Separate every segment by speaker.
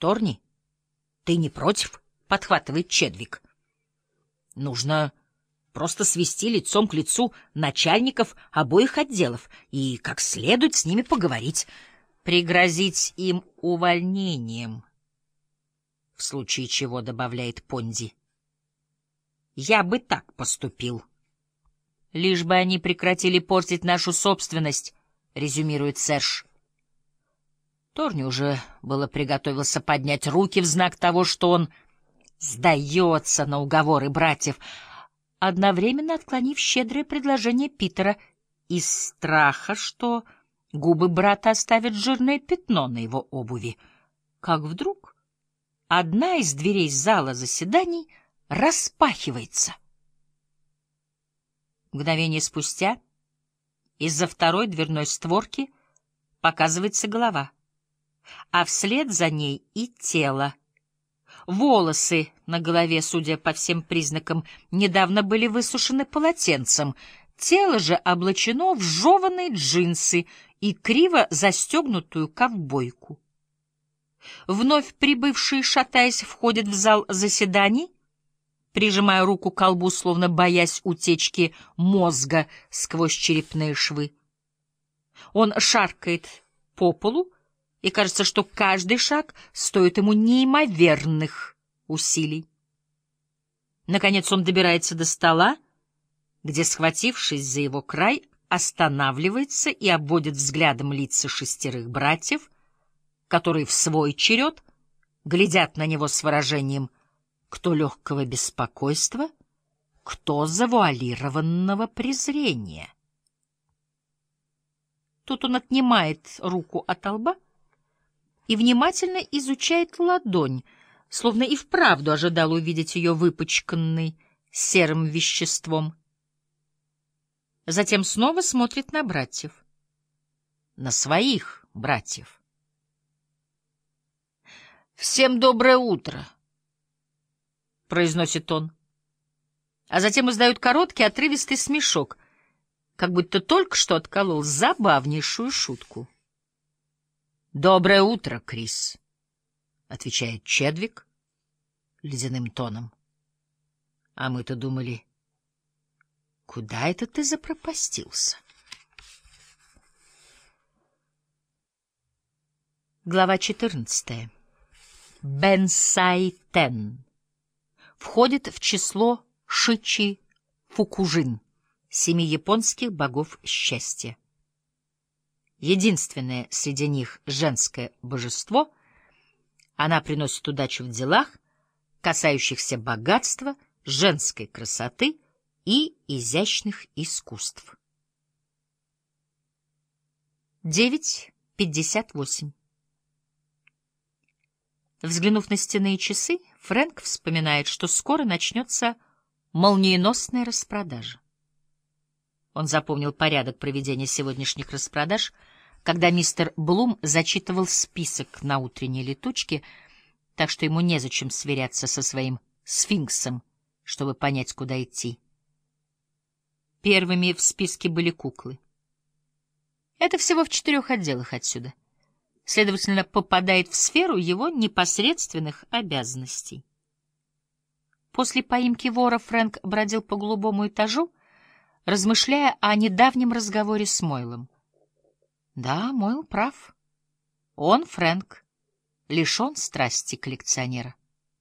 Speaker 1: Торни, ты не против? — подхватывает Чедвик. — Нужно просто свести лицом к лицу начальников обоих отделов и как следует с ними поговорить, пригрозить им увольнением. В случае чего, добавляет Понди, я бы так поступил. Лишь бы они прекратили портить нашу собственность, резюмирует Серж. Торни уже было приготовился поднять руки в знак того, что он сдается на уговоры братьев, одновременно отклонив щедрое предложение Питера из страха, что губы брата оставят жирное пятно на его обуви. Как вдруг одна из дверей зала заседаний распахивается. Мгновение спустя из-за второй дверной створки показывается голова, а вслед за ней и тело. Волосы на голове, судя по всем признакам, недавно были высушены полотенцем, тело же облачено в жеваные джинсы и криво застегнутую ковбойку. Вновь прибывший, шатаясь, входит в зал заседаний, прижимая руку к колбу, словно боясь утечки мозга сквозь черепные швы. Он шаркает по полу, и кажется, что каждый шаг стоит ему неимоверных усилий. Наконец он добирается до стола, где, схватившись за его край, останавливается и обводит взглядом лица 6 братьев, которые в свой черед глядят на него с выражением кто легкого беспокойства, кто завуалированного презрения. Тут он отнимает руку от лба и внимательно изучает ладонь, словно и вправду ожидал увидеть ее выпачканной серым веществом. Затем снова смотрит на братьев, на своих братьев. «Всем доброе утро», — произносит он, а затем издает короткий отрывистый смешок, как будто только что отколол забавнейшую шутку. «Доброе утро, Крис», — отвечает Чедвик ледяным тоном. «А мы-то думали, куда это ты запропастился?» Глава 14. Бенсай-Тен входит в число Шичи-Фукужин, 7 японских богов счастья. Единственное среди них женское божество, она приносит удачу в делах, касающихся богатства, женской красоты и изящных искусств. 9:58. Взглянув на стенные часы, Фрэнк вспоминает, что скоро начнется молниеносная распродажа. Он запомнил порядок проведения сегодняшних распродаж, когда мистер Блум зачитывал список на утренней летучке, так что ему незачем сверяться со своим сфинксом, чтобы понять, куда идти. Первыми в списке были куклы. Это всего в 4 отделах отсюда. Следовательно, попадает в сферу его непосредственных обязанностей. После поимки вора Фрэнк бродил по голубому этажу, размышляя о недавнем разговоре с Мойлом. Да, Мойл прав. Он, Фрэнк, лишен страсти коллекционера.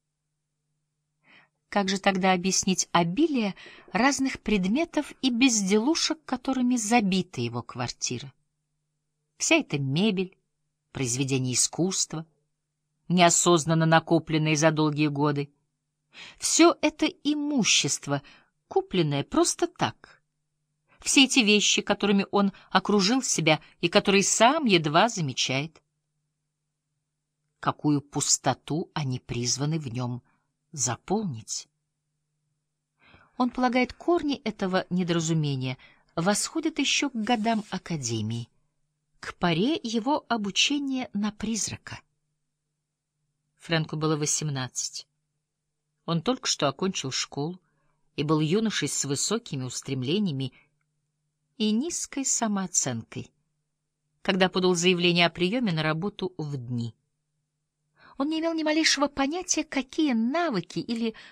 Speaker 1: Как же тогда объяснить обилие разных предметов и безделушек, которыми забита его квартира? Вся эта мебель, произведения искусства, неосознанно накопленные за долгие годы, все это имущество, купленное просто так. Все эти вещи, которыми он окружил себя и которые сам едва замечает. Какую пустоту они призваны в нем заполнить? Он полагает, корни этого недоразумения восходят еще к годам академии, к поре его обучения на призрака. Фрэнку было 18. Он только что окончил школу и был юношей с высокими устремлениями и низкой самооценкой, когда подал заявление о приеме на работу в дни. Он не имел ни малейшего понятия, какие навыки или